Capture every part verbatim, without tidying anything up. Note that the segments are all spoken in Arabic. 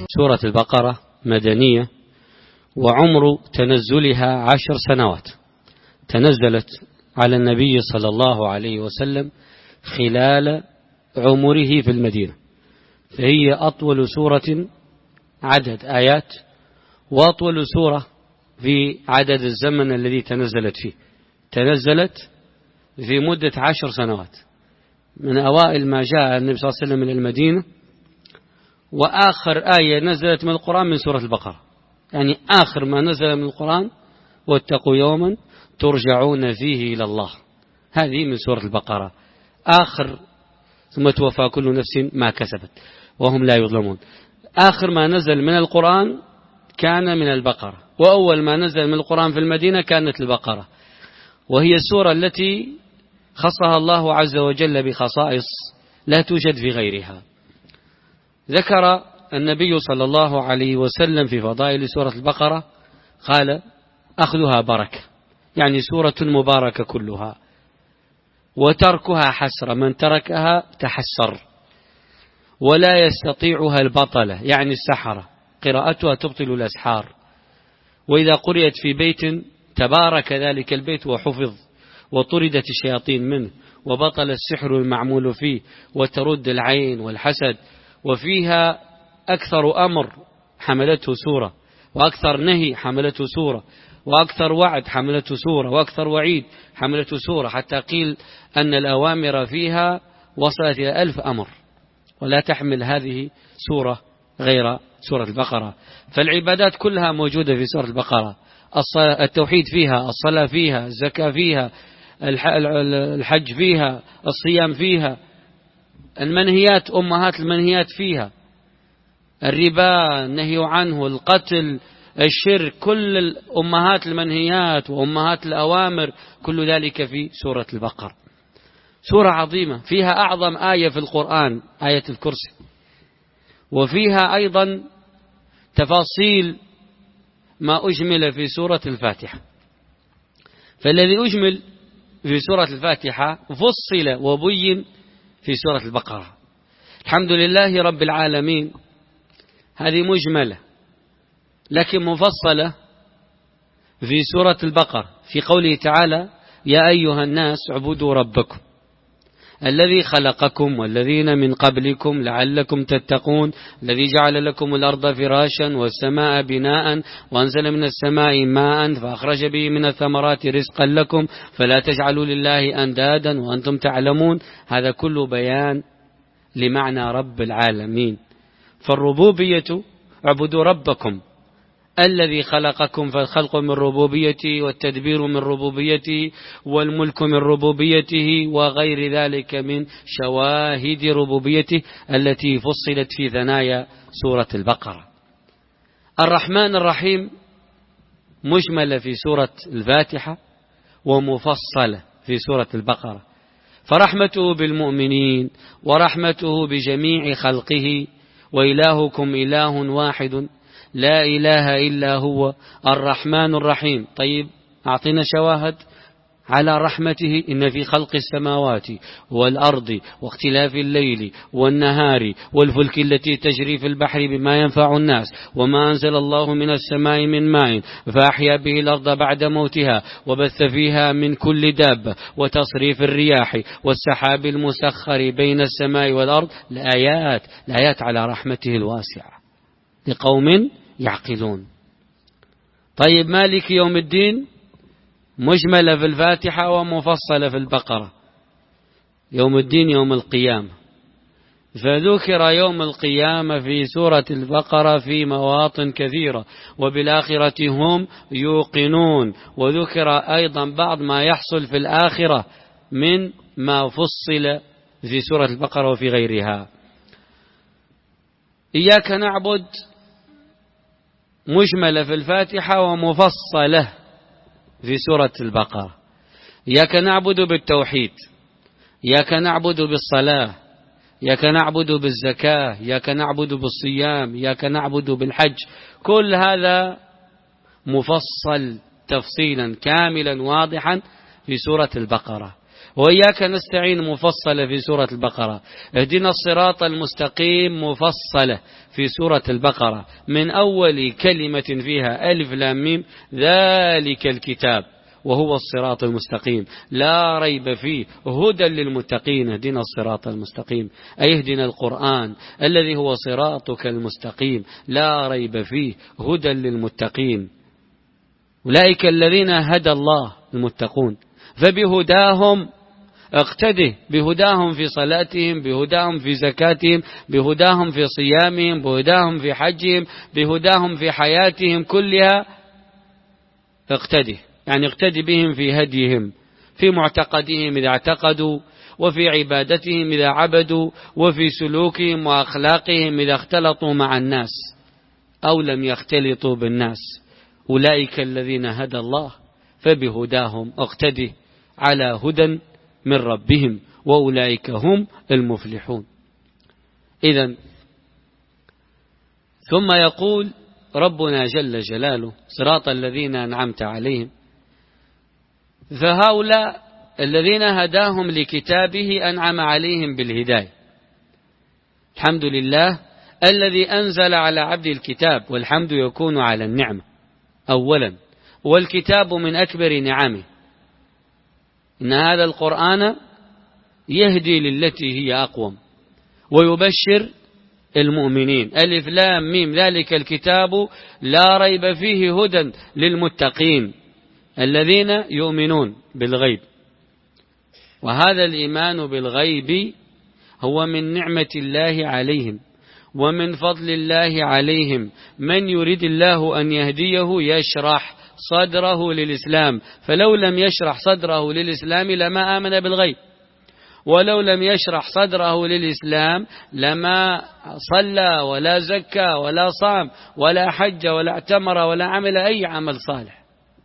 سورة البقرة مدنية، وعمر تنزلها عشر سنوات. تنزلت على النبي صلى الله عليه وسلم خلال عمره في المدينة، فهي أطول سورة عدد آيات، وأطول سورة في عدد الزمن الذي تنزلت فيه. تنزلت في مدة عشر سنوات، من أوائل ما جاء النبي صلى الله عليه وسلم من المدينة، وآخر آية نزلت من القرآن من سورة البقرة، يعني آخر ما نزل من القرآن واتقوا يوما ترجعون فيه إلى الله، هذه من سورة البقرة آخر. ثم توفى كل نفس ما كسبت وهم لا يظلمون. آخر ما نزل من القرآن كان من البقرة، وأول ما نزل من القرآن في المدينة كانت البقرة، وهي السورة التي خصها الله عز وجل بخصائص لا توجد في غيرها. ذكر النبي صلى الله عليه وسلم في فضائل سورة البقرة قال: أخذها بركة، يعني سورة مباركة كلها، وتركها حسرة، من تركها تحسر، ولا يستطيعها البطلة، يعني السحرة، قراءتها تبطل الأسحار، وإذا قرئت في بيت تبارك ذلك البيت وحفظ، وطردت الشياطين منه، وبطل السحر المعمول فيه، وترد العين والحسد. وفيها أكثر أمر حملته سورة، وأكثر نهي حملته سورة، وأكثر وعد حملته سورة، وأكثر وعيد حملته سورة، حتى قيل أن الأوامر فيها وصلت إلى ألف أمر، ولا تحمل هذه سورة غير سورة البقرة. فالعبادات كلها موجودة في سورة البقرة، التوحيد فيها، الصلاة فيها، الزكاة فيها، الحج فيها، الصيام فيها، المنهيات أمهات المنهيات فيها، الربا النهي عنه، القتل، الشرك، كل الأمهات المنهيات وأمهات الأوامر، كل ذلك في سورة البقرة. سورة عظيمة فيها أعظم آية في القرآن، آية الكرسي، وفيها أيضا تفاصيل ما أجمل في سورة الفاتحة. فالذي أجمل في سورة الفاتحة فصل وبين في سورة البقرة. الحمد لله رب العالمين، هذه مجملة لكن مفصلة في سورة البقرة، في قوله تعالى: يا أيها الناس اعبدوا ربكم الذي خلقكم والذين من قبلكم لعلكم تتقون، الذي جعل لكم الأرض فراشا والسماء بناء وأنزل من السماء ماء فأخرج به من الثمرات رزقا لكم فلا تجعلوا لله أندادا وأنتم تعلمون. هذا كله بيان لمعنى رب العالمين. فالربوبية اعبدوا ربكم الذي خلقكم، فالخلق من ربوبيته، والتدبير من ربوبيته، والملك من ربوبيته، وغير ذلك من شواهد ربوبيته التي فصلت في ثنايا سورة البقرة. الرحمن الرحيم مجملة في سورة الفاتحة ومفصلة في سورة البقرة، فرحمته بالمؤمنين ورحمته بجميع خلقه، وإلهكم إله واحد لا إله إلا هو الرحمن الرحيم. طيب أعطينا شواهد على رحمته: إن في خلق السماوات والأرض واختلاف الليل والنهار والفلك التي تجري في البحر بما ينفع الناس وما أنزل الله من السماء من ماء فأحيا به الأرض بعد موتها وبث فيها من كل دابة وتصريف الرياح والسحاب المسخر بين السماء والأرض، الآيات الآيات على رحمته الواسعة لقوم يعقلون. طيب مالك يوم الدين مجملة في الفاتحة ومفصلة في البقرة. يوم الدين يوم القيامة، فذكر يوم القيامة في سورة البقرة في مواطن كثيرة، وبالآخرة هم يوقنون، وذكر أيضا بعض ما يحصل في الآخرة من ما فصل في سورة البقرة وفي غيرها. إياك نعبد مجملة في الفاتحة ومفصلة في سورة البقرة. إياك نعبد بالتوحيد، إياك نعبد بالصلاة، إياك نعبد بالزكاة، إياك نعبد بالصيام، إياك نعبد بالحج، كل هذا مفصل تفصيلا كاملا واضحا في سورة البقرة. وإياك نستعين مفصلة في سورة البقرة، اهدنا الصراط المستقيم مفصلة في سورة البقرة من أول كلمة فيها ألف لام ميم ذلك الكتاب وهو الصراط المستقيم لا ريب فيه هدى للمتقين. اهدنا الصراط المستقيم أي اهدنا القرآن الذي هو صراطك المستقيم لا ريب فيه هدى للمتقين. أولئك الذين هدى الله المتقون، فبهداهم اقتده، بهداهم في صلاتهم، بهداهم في زكاتهم، بهداهم في صيامهم، بهداهم في حجهم، بهداهم في حياتهم كلها اقتده، يعني اقتدي بهم في هديهم، في معتقدهم إذا اعتقدوا، وفي عبادتهم إذا عبدوا، وفي سلوكهم وأخلاقهم إذا اختلطوا مع الناس أو لم يختلطوا بالناس. أولئك الذين هدى الله فبهداهم اقتدي على هدى من ربهم وأولئك هم المفلحون. إذن ثم يقول ربنا جل جلاله صراط الذين أنعمت عليهم، فهؤلاء الذين هداهم لكتابه أنعم عليهم بالهداية. الحمد لله الذي أنزل على عبد الكتاب، والحمد يكون على النعمة أولا، والكتاب من أكبر نعمه. إن هذا القرآن يهدي للتي هي أقوم ويبشر المؤمنين. ألف لام ميم ذلك الكتاب لا ريب فيه هدى للمتقين الذين يؤمنون بالغيب. وهذا الإيمان بالغيب هو من نعمة الله عليهم ومن فضل الله عليهم. من يريد الله أن يهديه يشرح صدره للإسلام، فلو لم يشرح صدره للإسلام لما آمن بالغيب، ولو لم يشرح صدره للإسلام لما صلى ولا زكى ولا صام ولا حج ولا اعتمر ولا عمل أي عمل صالح.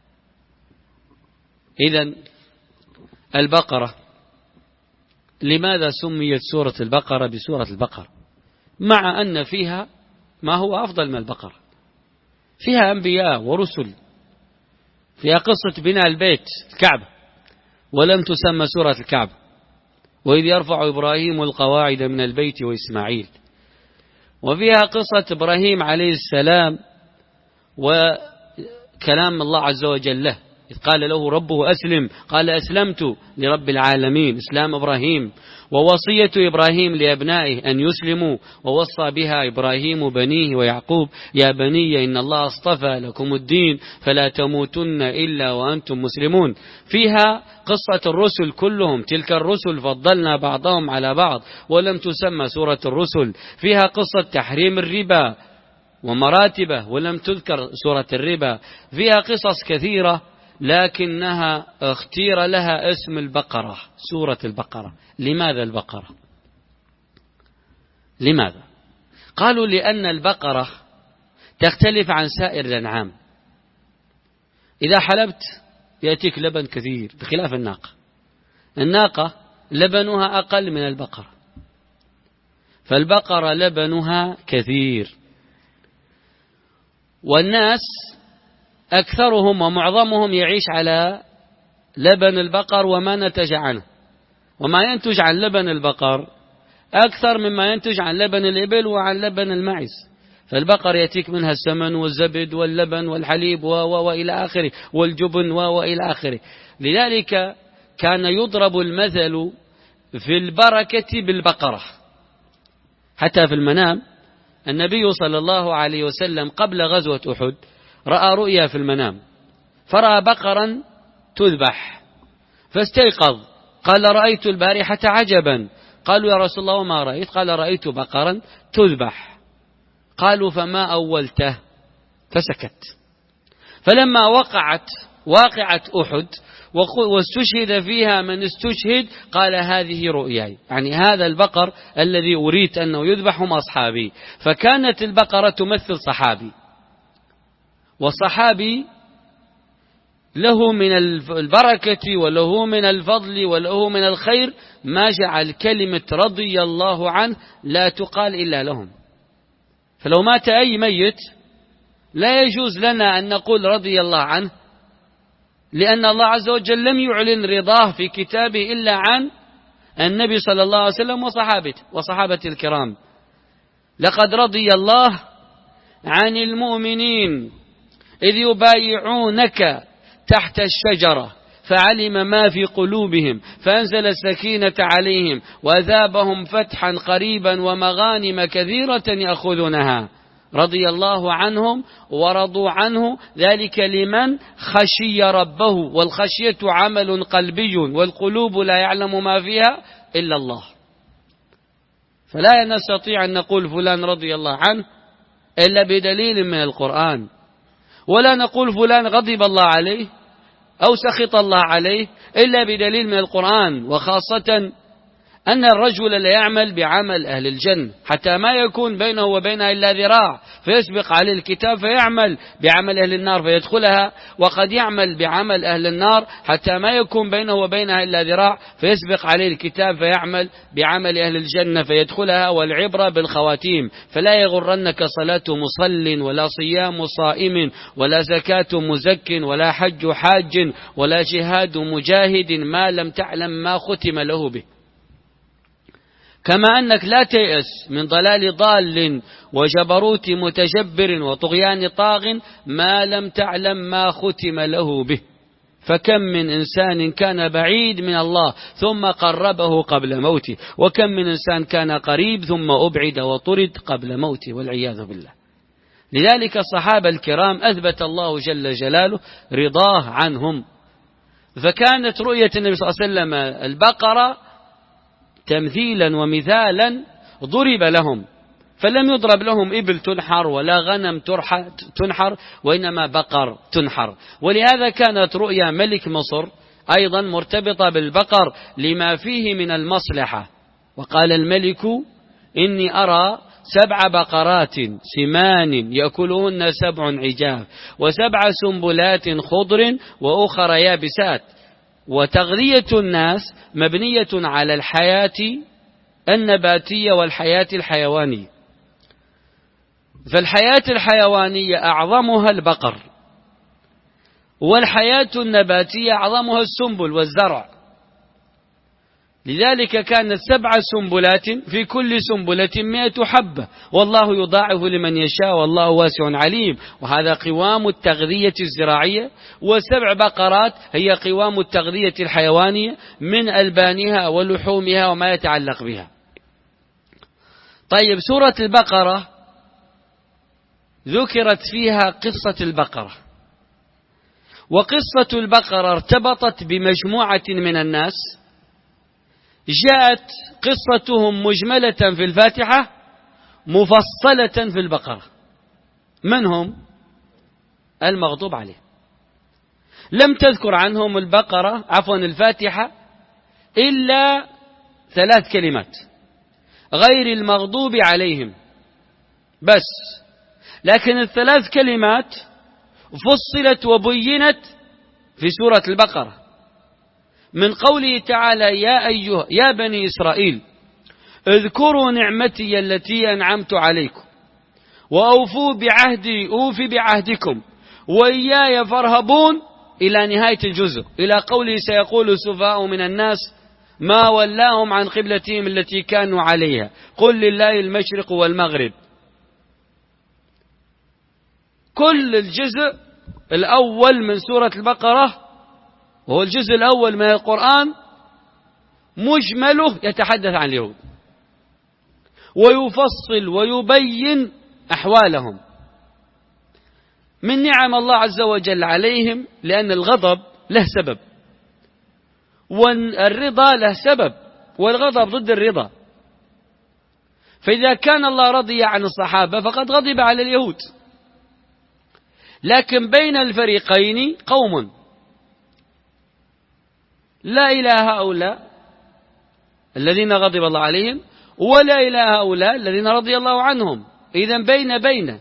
إذن البقرة، لماذا سميت سورة البقرة بسورة البقرة مع أن فيها ما هو أفضل من البقرة؟ فيها أنبياء ورسل، فيها قصة بناء البيت الكعبة ولم تسمى سورة الكعبة، وإذ يرفع إبراهيم القواعد من البيت وإسماعيل، وفيها قصة إبراهيم عليه السلام وكلام الله عز وجل له إذ قال له ربه أسلم قال أسلمت لرب العالمين، إسلام إبراهيم، ووصية إبراهيم لأبنائه أن يسلموا، ووصى بها إبراهيم بنيه ويعقوب يا بني إن الله اصطفى لكم الدين فلا تموتن إلا وأنتم مسلمون. فيها قصة الرسل كلهم، تلك الرسل فضلنا بعضهم على بعض ولم تسمى سورة الرسل. فيها قصة تحريم الربا ومراتبه ولم تذكر سورة الربا. فيها قصص كثيرة لكنها اختير لها اسم البقرة، سورة البقرة. لماذا البقرة؟ لماذا؟ قالوا لأن البقرة تختلف عن سائر الأنعام. إذا حلبت يأتيك لبن كثير بخلاف الناقة. الناقة لبنها أقل من البقرة، فالبقرة لبنها كثير. والناس أكثرهم ومعظمهم يعيش على لبن البقر وما نتج عنه، وما ينتج عن لبن البقر أكثر مما ينتج عن لبن الإبل وعن لبن المعز. فالبقر يأتيك منها السمن والزبد واللبن والحليب وإلى آخره والجبن وإلى آخره. لذلك كان يضرب المثل في البركة بالبقرة. حتى في المنام النبي صلى الله عليه وسلم قبل غزوة أحد رأى رؤيا في المنام، فرأى بقرا تذبح فاستيقظ قال رأيت البارحة عجبا. قالوا يا رسول الله وما رأيت؟ قال رأيت بقرا تذبح. قالوا فما أولته؟ فسكت. فلما وقعت واقعة أحد واستشهد فيها من استشهد قال هذه رؤياي، يعني هذا البقر الذي أريد أنه يذبح هم أصحابي. فكانت البقرة تمثل صحابي، والصحابي له من البركة وله من الفضل وله من الخير ما جعل كلمة رضي الله عنه لا تقال إلا لهم. فلو مات أي ميت لا يجوز لنا أن نقول رضي الله عنه، لأن الله عز وجل لم يعلن رضاه في كتابه إلا عن النبي صلى الله عليه وسلم وصحابته وصحابة الكرام. لقد رضي الله عن المؤمنين إذ يبايعونك تحت الشجرة فعلم ما في قلوبهم فأنزل السكينة عليهم وأثابهم فتحا قريبا ومغانم كثيرة يأخذونها رضي الله عنهم ورضوا عنه ذلك لمن خشي ربه، والخشية عمل قلبي والقلوب لا يعلم ما فيها إلا الله. فلا نستطيع أن نقول فلان رضي الله عنه إلا بدليل من القرآن، ولا نقول فلان غضب الله عليه أو سخط الله عليه إلا بدليل من القرآن، وخاصة أن الرجل لا يعمل بعمل أهل الجنة حتى ما يكون بينه وبينها إلا ذراع فيسبق عليه الكتاب فيعمل بعمل أهل النار فيدخلها، وقد يعمل بعمل أهل النار حتى ما يكون بينه وبينها إلا ذراع فيسبق عليه الكتاب فيعمل بعمل أهل الجنة فيدخلها. والعبرة بالخواتيم، فلا يغرنك صلاة مصل ولا صيام صائم ولا زكاة مزك ولا حج حاج ولا جهاد مجاهد ما لم تعلم ما ختم له به. كما أنك لا تيأس من ضلال ضال وجبروت متجبر وطغيان طاغ ما لم تعلم ما ختم له به. فكم من إنسان كان بعيد من الله ثم قربه قبل موته، وكم من إنسان كان قريب ثم أبعد وطرد قبل موته والعياذ بالله. لذلك الصحابة الكرام أثبت الله جل جلاله رضاه عنهم، فكانت رؤية النبي صلى الله عليه وسلم البقرة تمثيلا ومثالا ضرب لهم، فلم يضرب لهم إبل تنحر ولا غنم تنحر وإنما بقر تنحر. ولهذا كانت رؤيا ملك مصر أيضا مرتبطة بالبقر لما فيه من المصلحة. وقال الملك إني أرى سبع بقرات سمان يأكلهن سبع عجاف وسبع سنبلات خضر وأخر يابسات. وتغذية الناس مبنية على الحياة النباتية والحياة الحيوانية، فالحياة الحيوانية أعظمها البقر، والحياة النباتية أعظمها السنبل والزرع. لذلك كانت سبع سنبلات في كل سنبلة مئة حبة، والله يضاعف لمن يشاء والله واسع عليم. وهذا قوام التغذية الزراعية. وسبع بقرات هي قوام التغذية الحيوانية من ألبانها ولحومها وما يتعلق بها. طيب، سورة البقرة ذكرت فيها قصة البقرة، وقصة البقرة ارتبطت بمجموعة من الناس جاءت قصتهم مجملة في الفاتحة مفصلة في البقرة. من هم؟ المغضوب عليه. لم تذكر عنهم البقرة عفوا الفاتحة إلا ثلاث كلمات غير المغضوب عليهم بس، لكن الثلاث كلمات فصلت وبينت في سورة البقرة من قوله تعالى يا أيها يا بني إسرائيل اذكروا نعمتي التي أنعمت عليكم وأوفوا بعهدي أوف بعهدكم وإياي فارهبون إلى نهاية الجزء، إلى قوله سيقول السفهاء من الناس ما ولاهم عن قبلتهم التي كانوا عليها قل لله المشرق والمغرب. كل الجزء الأول من سورة البقرة وهو الجزء الأول من القرآن مجمله يتحدث عن اليهود ويفصل ويبين أحوالهم من نعم الله عز وجل عليهم، لأن الغضب له سبب والرضا له سبب، والغضب ضد الرضا. فإذا كان الله رضي عن الصحابة فقد غضب على اليهود. لكن بين الفريقين قوم لا إلى هؤلاء الذين غضب الله عليهم ولا إلى هؤلاء الذين رضي الله عنهم. إذن بين بين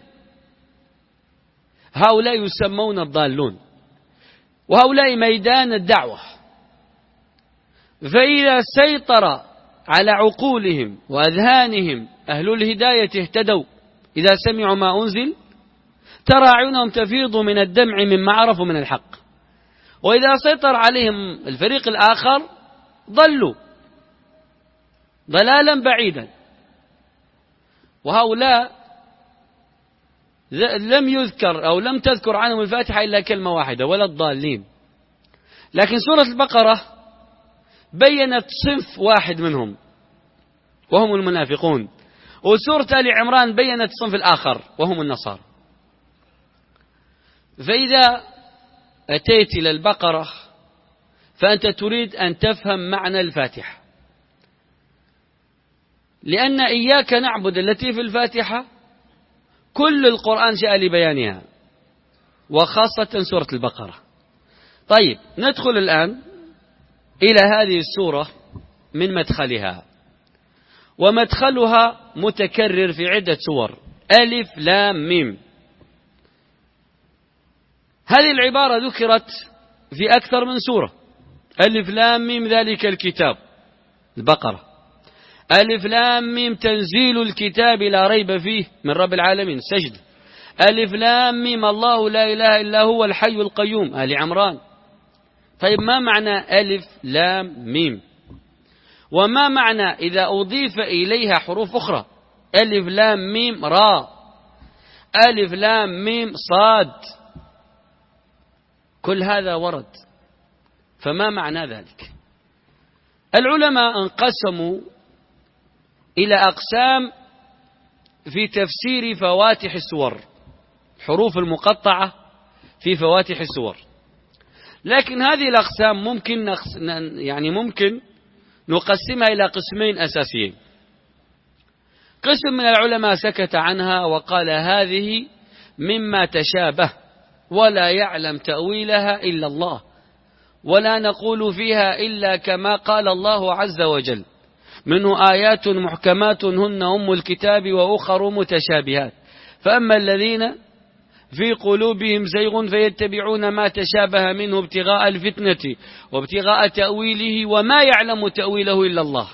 هؤلاء يسمون الضالون وهؤلاء ميدان الدعوة. فإذا سيطر على عقولهم وأذهانهم أهل الهداية اهتدوا، إذا سمعوا ما أنزل ترى أعينهم تفيض من الدمع مما عرفوا من الحق. وإذا سيطر عليهم الفريق الآخر ضلوا ضلالا بعيدا. وهؤلاء لم يذكر أو لم تذكر عنهم الفاتحة إلا كلمة واحدة، ولا الضالين. لكن سورة البقرة بيّنت صنف واحد منهم وهم المنافقون، وسورة آل عمران بيّنت الصنف الآخر وهم النصارى. فإذا أتيت إلى البقرة فأنت تريد أن تفهم معنى الفاتحة، لأن إياك نعبد التي في الفاتحة كل القرآن جاء لبيانها، وخاصة سورة البقرة. طيب، ندخل الآن إلى هذه السورة من مدخلها، ومدخلها متكرر في عدة سور: ألف لام ميم. هذه العبارة ذكرت في أكثر من سورة: ألف لام ميم ذلك الكتاب، البقرة. ألف لام ميم تنزيل الكتاب لا ريب فيه من رب العالمين، سجد. ألف لام ميم الله لا إله إلا هو الحي القيوم، آل عمران. طيب، ما معنى ألف لام ميم؟ وما معنى إذا أضيف إليها حروف أخرى؟ ألف لام ميم را، ألف لام ميم صاد، كل هذا ورد، فما معنى ذلك؟ العلماء انقسموا إلى أقسام في تفسير فواتح السور، حروف المقطعة في فواتح السور. لكن هذه الأقسام ممكن نقس... يعني ممكن نقسمها إلى قسمين أساسيين. قسم من العلماء سكت عنها وقال هذه مما تشابه ولا يعلم تأويلها إلا الله، ولا نقول فيها إلا كما قال الله عز وجل: منه آيات محكمات هن أم الكتاب وأخر متشابهات، فأما الذين في قلوبهم زيغ فيتبعون ما تشابه منه ابتغاء الفتنة وابتغاء تأويله وما يعلم تأويله إلا الله،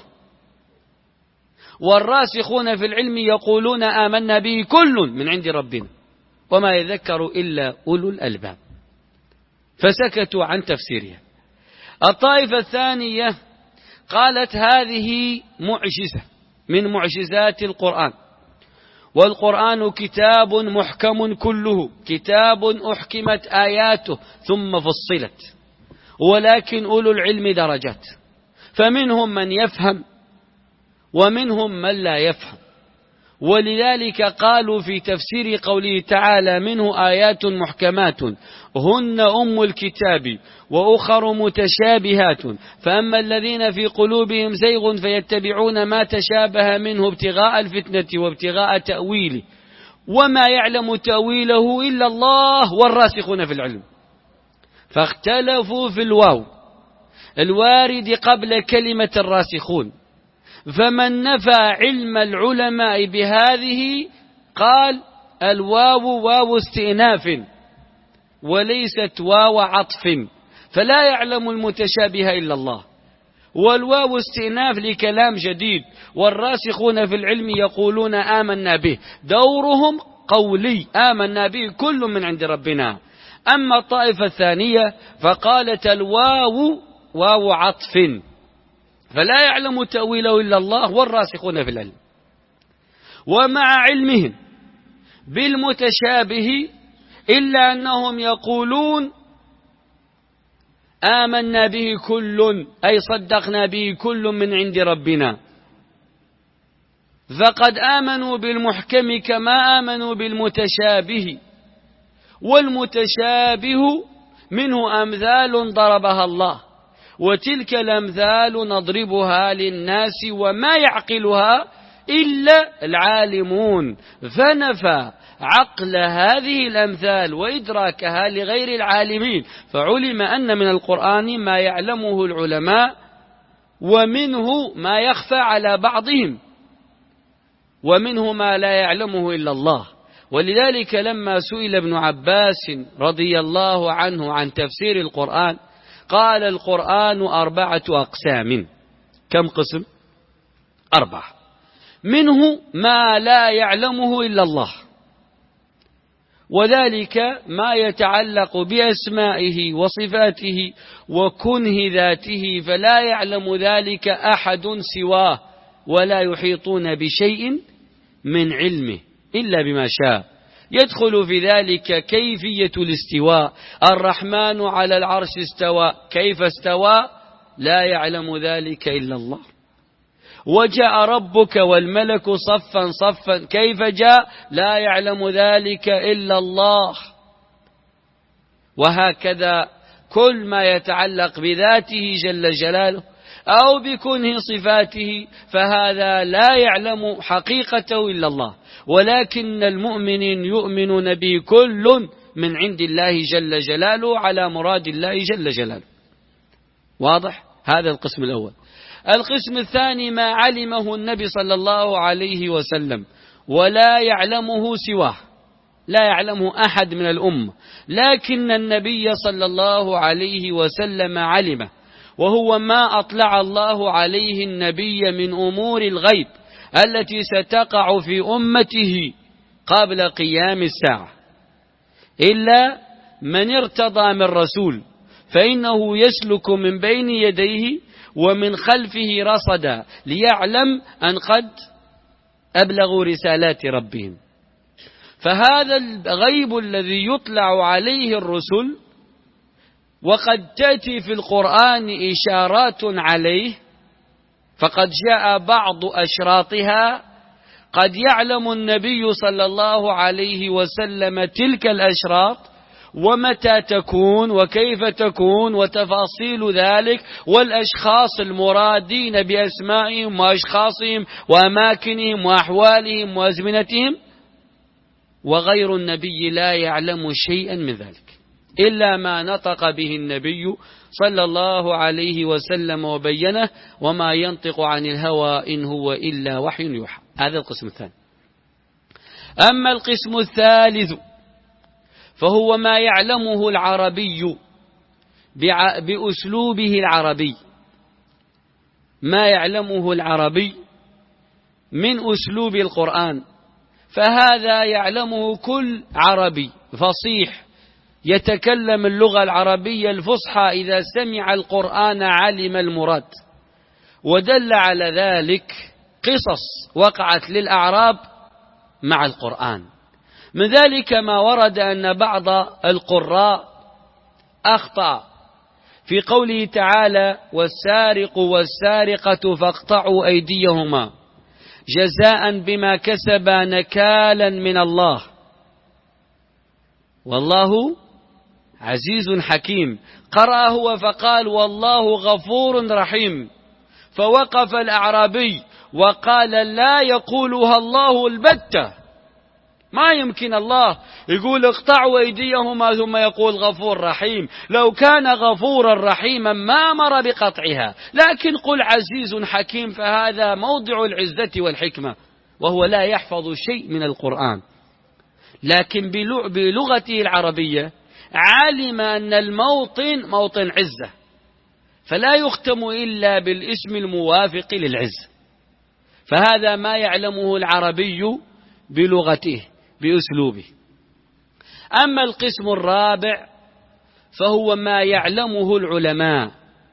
والراسخون في العلم يقولون آمنا به كل من عند ربنا وما يذكر إلا أولو الألباب. فسكتوا عن تفسيرها. الطائفة الثانية قالت هذه معجزة من معجزات القرآن، والقرآن كتاب محكم كله، كتاب أحكمت آياته ثم فصلت، ولكن أولو العلم درجات، فمنهم من يفهم ومنهم من لا يفهم. ولذلك قالوا في تفسير قوله تعالى: منه آيات محكمات هن أم الكتاب وأخر متشابهات، فأما الذين في قلوبهم زيغ فيتبعون ما تشابه منه ابتغاء الفتنة وابتغاء تأويله وما يعلم تأويله إلا الله والراسخون في العلم. فاختلفوا في الواو الوارد قبل كلمة الراسخون، فمن نفى علم العلماء بهذه قال الواو واو استئناف وليست واو عطف، فلا يعلم المتشابه إلا الله، والواو استئناف لكلام جديد، والراسخون في العلم يقولون آمنا به، دورهم قولي، آمنا به كل من عند ربنا. أما الطائفة الثانية فقالت الواو واو عطف، فلا يعلم تأويله إلا الله والراسخون في العلم. ومع علمهم بالمتشابه إلا أنهم يقولون آمنا به كل، أي صدقنا به كل من عند ربنا، فقد آمنوا بالمحكم كما آمنوا بالمتشابه، والمتشابه منه أمثال ضربها الله، وتلك الأمثال نضربها للناس وما يعقلها إلا العالمون. فنفى عقل هذه الأمثال وإدراكها لغير العالمين، فعلم أن من القرآن ما يعلمه العلماء ومنه ما يخفى على بعضهم ومنه ما لا يعلمه إلا الله. ولذلك لما سئل ابن عباس رضي الله عنه عن تفسير القرآن قال القرآن أربعة أقسام. كم قسم؟ أربعة. منه ما لا يعلمه إلا الله، وذلك ما يتعلق بأسمائه وصفاته وكنه ذاته، فلا يعلم ذلك أحد سواه، ولا يحيطون بشيء من علمه إلا بما شاء. يدخل في ذلك كيفية الاستواء. الرحمن على العرش استوى، كيف استوى لا يعلم ذلك إلا الله. وجاء ربك والملك صفا صفا، كيف جاء لا يعلم ذلك إلا الله. وهكذا كل ما يتعلق بذاته جل جلاله أو بكنه صفاته فهذا لا يعلم حقيقته إلا الله، ولكن المؤمنين يؤمنون به كل من عند الله جل جلاله على مراد الله جل جلاله. واضح؟ هذا القسم الأول. القسم الثاني ما علمه النبي صلى الله عليه وسلم ولا يعلمه سواه، لا يعلمه أحد من الأمة، لكن النبي صلى الله عليه وسلم علمه، وهو ما أطلع الله عليه النبي من أمور الغيب التي ستقع في أمته قبل قيام الساعة، إلا من ارتضى من رسول فإنه يسلك من بين يديه ومن خلفه رصدا ليعلم أن قد أبلغوا رسالات ربهم. فهذا الغيب الذي يطلع عليه الرسل وقد تأتي في القرآن إشارات عليه، فقد جاء بعض أشراطها، قد يعلم النبي صلى الله عليه وسلم تلك الأشراط ومتى تكون وكيف تكون وتفاصيل ذلك، والأشخاص المرادين بأسمائهم وأشخاصهم وأماكنهم وأحوالهم وأزمنتهم، وغير النبي لا يعلم شيئا من ذلك إلا ما نطق به النبي صلى الله عليه وسلم وبينه، وما ينطق عن الهوى إن هو إلا وحي يوحى. هذا القسم الثاني. أما القسم الثالث فهو ما يعلمه العربي بأسلوبه العربي، ما يعلمه العربي من أسلوب القرآن، فهذا يعلمه كل عربي فصيح يتكلم اللغة العربية الفصحى، إذا سمع القرآن علم المراد. ودل على ذلك قصص وقعت للأعراب مع القرآن. من ذلك ما ورد أن بعض القراء أخطأ في قوله تعالى: والسارق والسارقة فاقطعوا أيديهما جزاء بما كسبا نكالا من الله والله عزيز حكيم. قرأ هو فقال: والله غفور رحيم. فوقف الأعرابي وقال: لا يقولها الله البتة، ما يمكن الله يقول اقطعوا أيديهما ثم يقول غفور رحيم. لو كان غفورا رحيما ما أمر بقطعها، لكن قل عزيز حكيم، فهذا موضع العزة والحكمة، وهو لا يحفظ شيء من القرآن، لكن بلغته العربية علم أن الموطن موطن عزة، فلا يختم إلا بالاسم الموافق للعزة. فهذا ما يعلمه العربي بلغته بأسلوبه. أما القسم الرابع فهو ما يعلمه العلماء،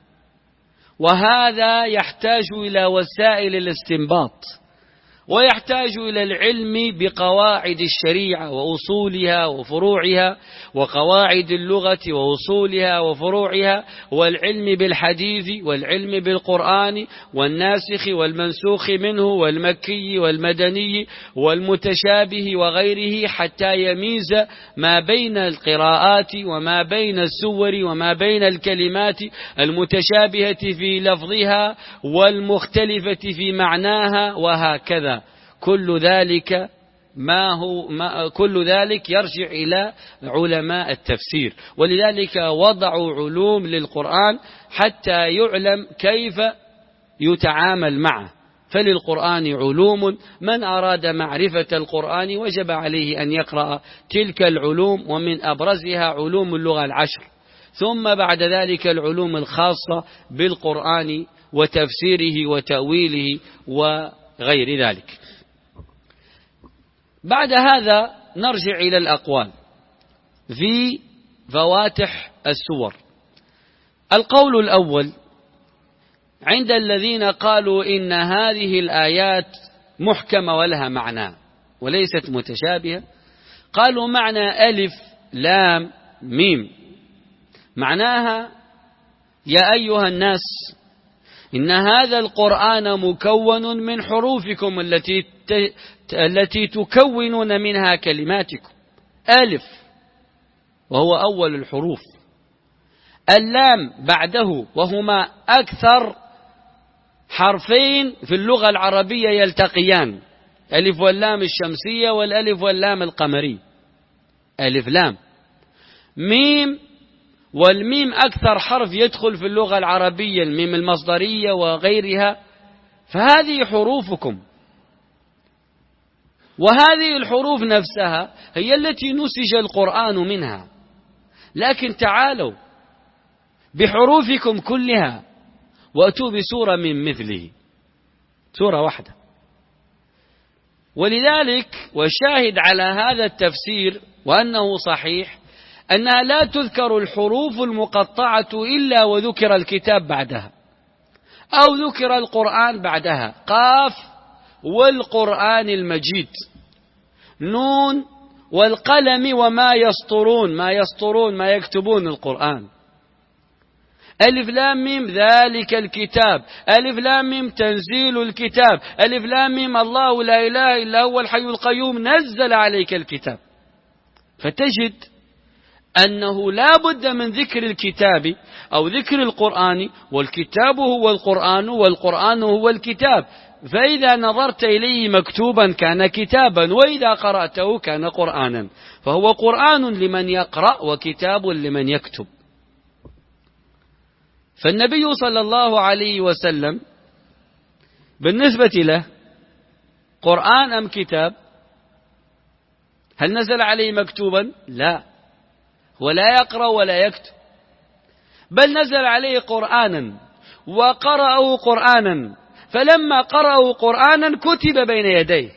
وهذا يحتاج إلى وسائل الاستنباط، ويحتاج إلى العلم بقواعد الشريعة وأصولها وفروعها، وقواعد اللغة وأصولها وفروعها، والعلم بالحديث والعلم بالقرآن والناسخ والمنسوخ منه والمكي والمدني والمتشابه وغيره، حتى يميز ما بين القراءات وما بين السور وما بين الكلمات المتشابهة في لفظها والمختلفة في معناها، وهكذا. كل ذلك ما هو ما كل ذلك يرجع إلى علماء التفسير، ولذلك وضعوا علوم للقرآن حتى يعلم كيف يتعامل معه. فللقرآن علوم، من أراد معرفة القرآن وجب عليه أن يقرأ تلك العلوم، ومن أبرزها علوم اللغة العشر، ثم بعد ذلك العلوم الخاصة بالقرآن وتفسيره وتأويله وغير ذلك. بعد هذا نرجع إلى الأقوال. في فواتح السور. القول الأول عند الذين قالوا إن هذه الآيات محكمة ولها معنى وليست متشابهة، قالوا معنى ألف لام ميم معناها يا أيها الناس إن هذا القرآن مكون من حروفكم التي التي تكونون منها كلماتكم. ألف وهو أول الحروف، اللام بعده، وهما أكثر حرفين في اللغة العربية يلتقيان، ألف واللام الشمسية والألف واللام القمري، ألف لام. ميم، والميم أكثر حرف يدخل في اللغة العربية، الميم المصدرية وغيرها، فهذه حروفكم. وهذه الحروف نفسها هي التي نسج القرآن منها، لكن تعالوا بحروفكم كلها وأتوا بسورة من مثله، سورة واحدة. ولذلك والشاهد على هذا التفسير وأنه صحيح أنها لا تذكر الحروف المقطعة إلا وذكر الكتاب بعدها أو ذكر القرآن بعدها. قاف والقرآن المجيد، نون والقلم وما يسطرون، ما يسطرون ما يكتبون القرآن، ألف لام ميم ذلك الكتاب، ألف لام ميم تنزيل الكتاب، ألف لام ميم الله لا إله إلا هو الحي القيوم نزل عليك الكتاب. فتجد أنه لا بد من ذكر الكتاب أو ذكر القرآن، والكتاب هو القرآن والقرآن هو الكتاب. فإذا نظرت إليه مكتوبا كان كتابا، وإذا قرأته كان قرآنا، فهو قرآن لمن يقرأ وكتاب لمن يكتب. فالنبي صلى الله عليه وسلم بالنسبة له قرآن أم كتاب؟ هل نزل عليه مكتوبا؟ لا، ولا يقرأ ولا يكتب، بل نزل عليه قرآنا وقرأه قرآنا، فلما قرأه قرآنا كتب بين يديه.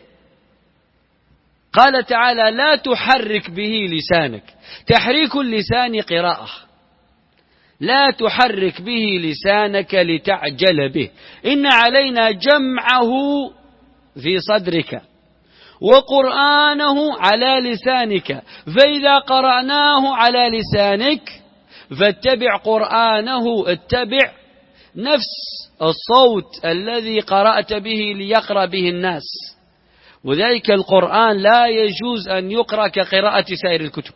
قال تعالى لا تحرك به لسانك، تحريك اللسان قراءة، لا تحرك به لسانك لتعجل به، إن علينا جمعه في صدرك وقرآنه على لسانك، فإذا قرأناه على لسانك فاتبع قرآنه، اتبع نفس الصوت الذي قرأت به ليقرأ به الناس. وذلك القرآن لا يجوز أن يقرأ كقراءة سائر الكتب،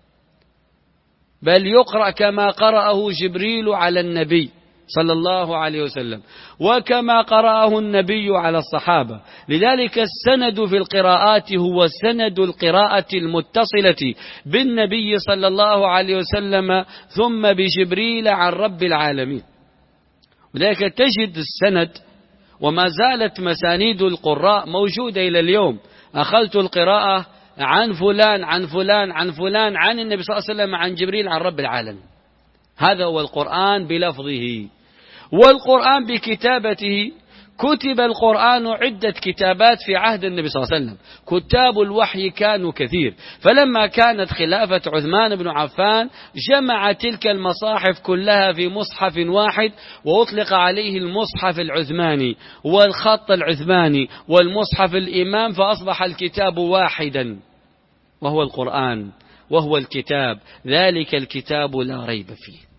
بل يقرأ كما قرأه جبريل على النبي صلى الله عليه وسلم، وكما قرأه النبي على الصحابة. لذلك السند في القراءات هو سند القراءة المتصلة بالنبي صلى الله عليه وسلم ثم بجبريل عن رب العالمين. لذلك تجد السند، وما زالت مسانيد القراء موجودة إلى اليوم. أخذت القراءة عن فلان عن فلان عن فلان عن النبي صلى الله عليه وسلم عن جبريل عن رب العالمين. هذا هو القرآن بلفظه. والقرآن بكتابته، كتب القرآن عدة كتابات في عهد النبي صلى الله عليه وسلم، كتاب الوحي كانوا كثير. فلما كانت خلافة عثمان بن عفان جمع تلك المصاحف كلها في مصحف واحد، وأطلق عليه المصحف العثماني والخط العثماني والمصحف الإمام، فأصبح الكتاب واحدا وهو القرآن، وهو الكتاب، ذلك الكتاب لا ريب فيه.